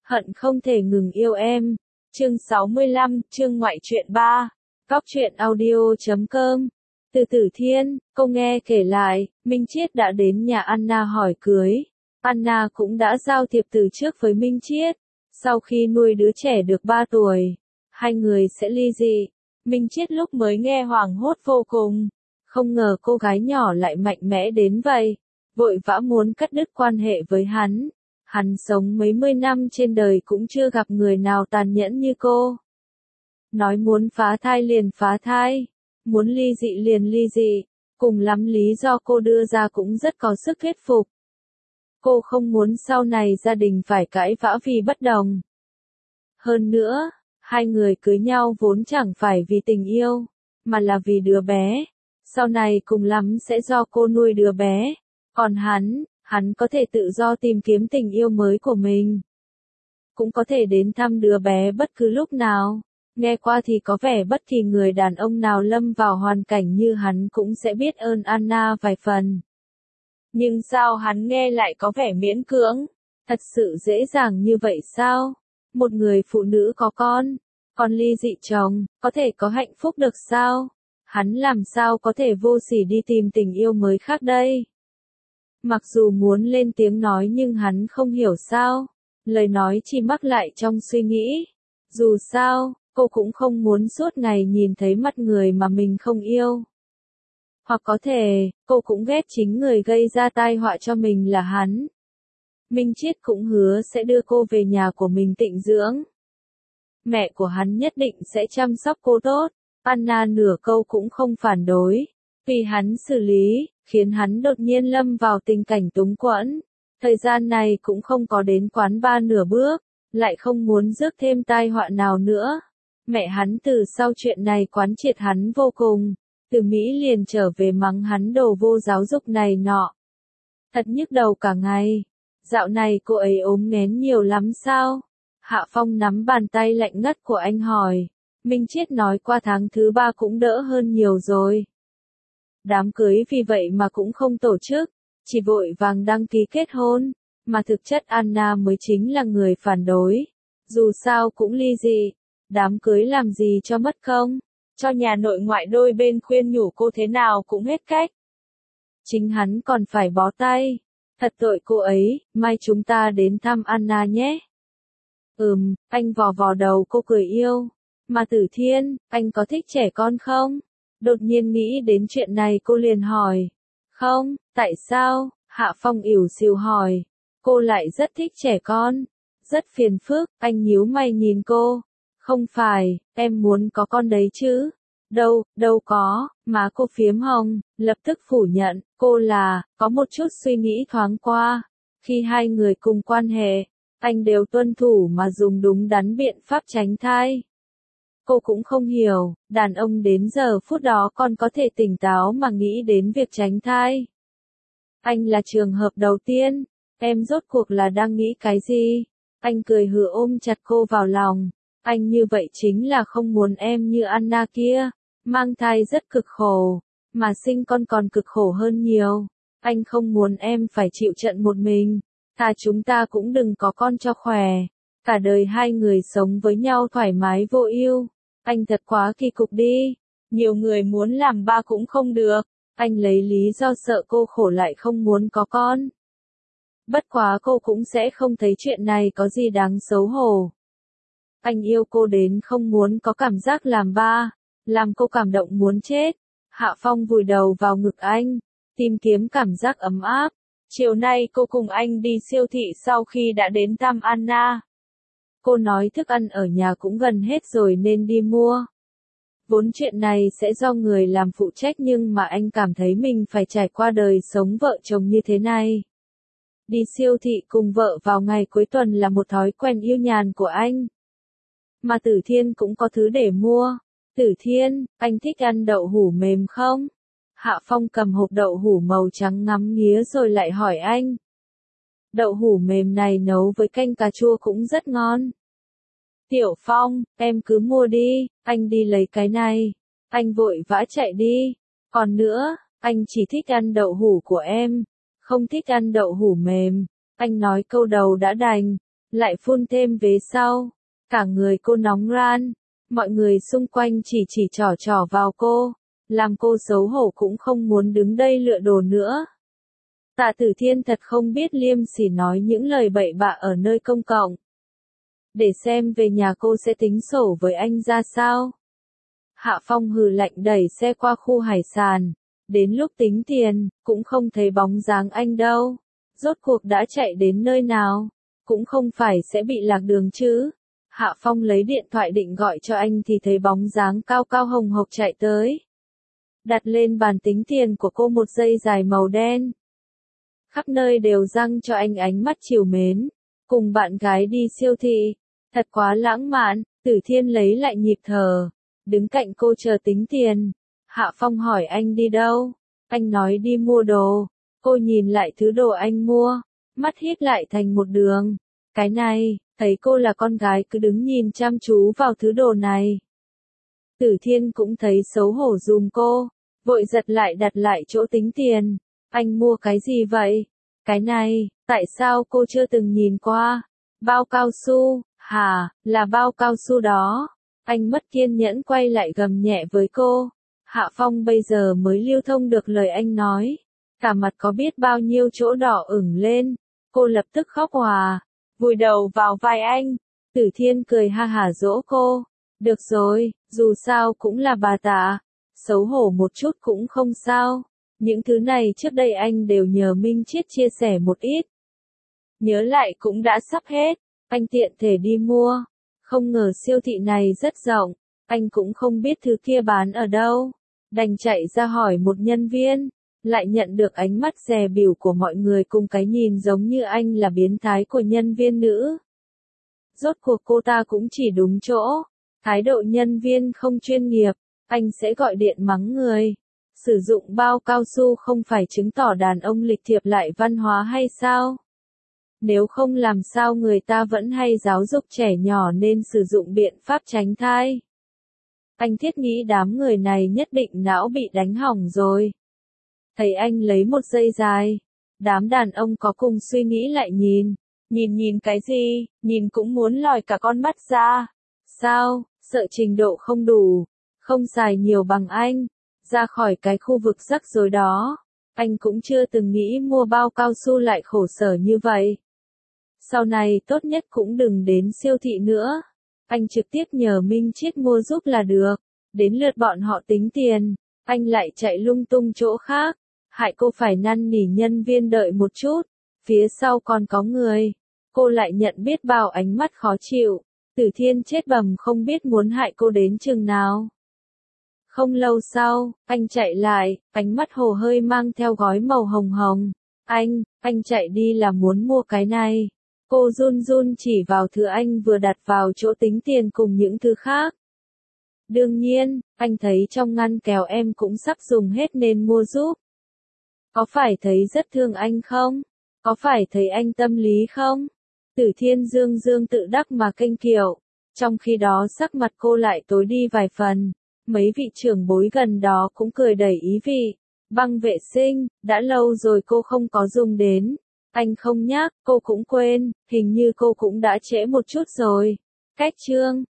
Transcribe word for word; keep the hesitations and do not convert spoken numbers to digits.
Hận không thể ngừng yêu em. Chương sáu mươi lăm, chương ngoại truyện ba. Góc truyện audio chấm com. Từ Tử Thiên, cô nghe kể lại, Minh Chiết đã đến nhà Anna hỏi cưới. Anna cũng đã giao thiệp từ trước với Minh Chiết. Sau khi nuôi đứa trẻ được ba tuổi, hai người sẽ ly dị. Minh Chiết lúc mới nghe hoảng hốt vô cùng. Không ngờ cô gái nhỏ lại mạnh mẽ đến vậy. Vội vã muốn cắt đứt quan hệ với hắn. Hắn sống mấy mươi năm trên đời cũng chưa gặp người nào tàn nhẫn như cô. Nói muốn phá thai liền phá thai, muốn ly dị liền ly dị, cùng lắm lý do cô đưa ra cũng rất có sức thuyết phục. Cô không muốn sau này gia đình phải cãi vã vì bất đồng. Hơn nữa, hai người cưới nhau vốn chẳng phải vì tình yêu, mà là vì đứa bé. Sau này cùng lắm sẽ do cô nuôi đứa bé, còn hắn, hắn có thể tự do tìm kiếm tình yêu mới của mình. Cũng có thể đến thăm đứa bé bất cứ lúc nào. Nghe qua thì có vẻ bất kỳ người đàn ông nào lâm vào hoàn cảnh như hắn cũng sẽ biết ơn Anna vài phần. Nhưng sao hắn nghe lại có vẻ miễn cưỡng? Thật sự dễ dàng như vậy sao? Một người phụ nữ có con, còn ly dị chồng, có thể có hạnh phúc được sao? Hắn làm sao có thể vô sỉ đi tìm tình yêu mới khác đây? Mặc dù muốn lên tiếng nói nhưng hắn không hiểu sao. Lời nói chỉ mắc lại trong suy nghĩ. Dù sao, cô cũng không muốn suốt ngày nhìn thấy mặt người mà mình không yêu. Hoặc có thể, cô cũng ghét chính người gây ra tai họa cho mình là hắn. Minh Chiết cũng hứa sẽ đưa cô về nhà của mình tịnh dưỡng. Mẹ của hắn nhất định sẽ chăm sóc cô tốt. Anna nửa câu cũng không phản đối. Vì hắn xử lý, khiến hắn đột nhiên lâm vào tình cảnh túng quẫn. Thời gian này cũng không có đến quán bar nửa bước, lại không muốn rước thêm tai họa nào nữa. Mẹ hắn từ sau chuyện này quán triệt hắn vô cùng, từ Mỹ liền trở về mắng hắn đồ vô giáo dục này nọ. Thật nhức đầu cả ngày. Dạo này cô ấy ốm nghén nhiều lắm sao? Hạ Phong nắm bàn tay lạnh ngắt của anh hỏi. Minh Chiết nói qua tháng thứ ba cũng đỡ hơn nhiều rồi. Đám cưới vì vậy mà cũng không tổ chức, chỉ vội vàng đăng ký kết hôn, mà thực chất Anna mới chính là người phản đối. Dù sao cũng ly dị, đám cưới làm gì cho mất công, cho nhà nội ngoại đôi bên khuyên nhủ cô thế nào cũng hết cách. Chính hắn còn phải bó tay, thật tội cô ấy, mai chúng ta đến thăm Anna nhé. Ừm, anh vò vò đầu cô cười yêu. Mà Tử Thiên, anh có thích trẻ con không? Đột nhiên nghĩ đến chuyện này cô liền hỏi. Không, tại sao? Hạ Phong ỉu xìu hỏi. Cô lại rất thích trẻ con. Rất phiền phức, anh nhíu mày nhìn cô. Không phải, em muốn có con đấy chứ? Đâu, đâu có, má cô phiếm hồng, lập tức phủ nhận, cô là, có một chút suy nghĩ thoáng qua. Khi hai người cùng quan hệ, anh đều tuân thủ mà dùng đúng đắn biện pháp tránh thai. Cô cũng không hiểu, đàn ông đến giờ phút đó còn có thể tỉnh táo mà nghĩ đến việc tránh thai. Anh là trường hợp đầu tiên, em rốt cuộc là đang nghĩ cái gì? Anh cười hừ ôm chặt cô vào lòng. Anh như vậy chính là không muốn em như Anna kia, mang thai rất cực khổ, mà sinh con còn cực khổ hơn nhiều. Anh không muốn em phải chịu trận một mình, thà chúng ta cũng đừng có con cho khỏe. Cả đời hai người sống với nhau thoải mái vô ưu. Anh thật quá kỳ cục đi. Nhiều người muốn làm ba cũng không được. Anh lấy lý do sợ cô khổ lại không muốn có con. Bất quá cô cũng sẽ không thấy chuyện này có gì đáng xấu hổ. Anh yêu cô đến không muốn có cảm giác làm ba, làm cô cảm động muốn chết. Hạ Phong vùi đầu vào ngực anh, tìm kiếm cảm giác ấm áp. Chiều nay cô cùng anh đi siêu thị sau khi đã đến thăm Anna. Cô nói thức ăn ở nhà cũng gần hết rồi nên đi mua. Vốn chuyện này sẽ do người làm phụ trách nhưng mà anh cảm thấy mình phải trải qua đời sống vợ chồng như thế này. Đi siêu thị cùng vợ vào ngày cuối tuần là một thói quen yêu nhàn của anh. Mà Tử Thiên cũng có thứ để mua. Tử Thiên, anh thích ăn đậu hũ mềm không? Hạ Phong cầm hộp đậu hũ màu trắng ngắm nghía rồi lại hỏi anh. Đậu hũ mềm này nấu với canh cà chua cũng rất ngon. Tiểu Phong, em cứ mua đi, anh đi lấy cái này. Anh vội vã chạy đi. Còn nữa, anh chỉ thích ăn đậu hũ của em, không thích ăn đậu hũ mềm. Anh nói câu đầu đã đành, lại phun thêm vế sau. Cả người cô nóng ran, mọi người xung quanh chỉ chỉ trỏ trỏ vào cô, làm cô xấu hổ cũng không muốn đứng đây lựa đồ nữa. Tạ Tử Thiên thật không biết liêm sỉ nói những lời bậy bạ ở nơi công cộng. Để xem về nhà cô sẽ tính sổ với anh ra sao. Hạ Phong hừ lạnh đẩy xe qua khu hải sản. Đến lúc tính tiền, cũng không thấy bóng dáng anh đâu. Rốt cuộc đã chạy đến nơi nào? Cũng không phải sẽ bị lạc đường chứ. Hạ Phong lấy điện thoại định gọi cho anh thì thấy bóng dáng cao cao hồng hộc chạy tới. Đặt lên bàn tính tiền của cô một dây dài màu đen. Khắp nơi đều răng cho anh ánh mắt trìu mến. Cùng bạn gái đi siêu thị. Thật quá lãng mạn. Tử Thiên lấy lại nhịp thở. Đứng cạnh cô chờ tính tiền. Hạ Phong hỏi anh đi đâu? Anh nói đi mua đồ. Cô nhìn lại thứ đồ anh mua. Mắt híp lại thành một đường. Cái này, thấy cô là con gái cứ đứng nhìn chăm chú vào thứ đồ này. Tử Thiên cũng thấy xấu hổ dùm cô. Vội giật lại đặt lại chỗ tính tiền. Anh mua cái gì vậy? Cái này, tại sao cô chưa từng nhìn qua? Bao cao su, hả, là bao cao su đó. Anh mất kiên nhẫn quay lại gầm nhẹ với cô. Hạ Phong bây giờ mới lưu thông được lời anh nói. Cả mặt có biết bao nhiêu chỗ đỏ ửng lên. Cô lập tức khóc òa. Vùi đầu vào vai anh. Tử Thiên cười ha hả dỗ cô. Được rồi, dù sao cũng là bà Tạ. Xấu hổ một chút cũng không sao. Những thứ này trước đây anh đều nhờ Minh Chiết chia sẻ một ít. Nhớ lại cũng đã sắp hết. Anh tiện thể đi mua. Không ngờ siêu thị này rất rộng. Anh cũng không biết thứ kia bán ở đâu. Đành chạy ra hỏi một nhân viên. Lại nhận được ánh mắt dè bỉu của mọi người cùng cái nhìn giống như anh là biến thái của nhân viên nữ. Rốt cuộc cô ta cũng chỉ đúng chỗ. Thái độ nhân viên không chuyên nghiệp. Anh sẽ gọi điện mắng người. Sử dụng bao cao su không phải chứng tỏ đàn ông lịch thiệp lại văn hóa hay sao? Nếu không làm sao người ta vẫn hay giáo dục trẻ nhỏ nên sử dụng biện pháp tránh thai. Anh thiết nghĩ đám người này nhất định não bị đánh hỏng rồi. Thấy anh lấy một dây dài. Đám đàn ông có cùng suy nghĩ lại nhìn. Nhìn nhìn cái gì, nhìn cũng muốn lòi cả con mắt ra. Sao, sợ trình độ không đủ. Không xài nhiều bằng anh. Ra khỏi cái khu vực rắc rối đó. Anh cũng chưa từng nghĩ mua bao cao su lại khổ sở như vậy. Sau này tốt nhất cũng đừng đến siêu thị nữa. Anh trực tiếp nhờ Minh Chiết mua giúp là được. Đến lượt bọn họ tính tiền. Anh lại chạy lung tung chỗ khác. Hại cô phải năn nỉ nhân viên đợi một chút. Phía sau còn có người. Cô lại nhận biết bao ánh mắt khó chịu. Tử Thiên chết bầm không biết muốn hại cô đến chừng nào. Không lâu sau, anh chạy lại, ánh mắt hồ hơi mang theo gói màu hồng hồng. Anh, anh chạy đi là muốn mua cái này. Cô run run chỉ vào thứ anh vừa đặt vào chỗ tính tiền cùng những thứ khác. Đương nhiên, anh thấy trong ngăn kéo em cũng sắp dùng hết nên mua giúp. Có phải thấy rất thương anh không? Có phải thấy anh tâm lý không? Tử Thiên dương dương tự đắc mà kênh kiệu. Trong khi đó sắc mặt cô lại tối đi vài phần. Mấy vị trưởng bối gần đó cũng cười đầy ý vị. Băng vệ sinh, đã lâu rồi cô không có dùng đến. Anh không nhắc, cô cũng quên, hình như cô cũng đã trễ một chút rồi. Cách chương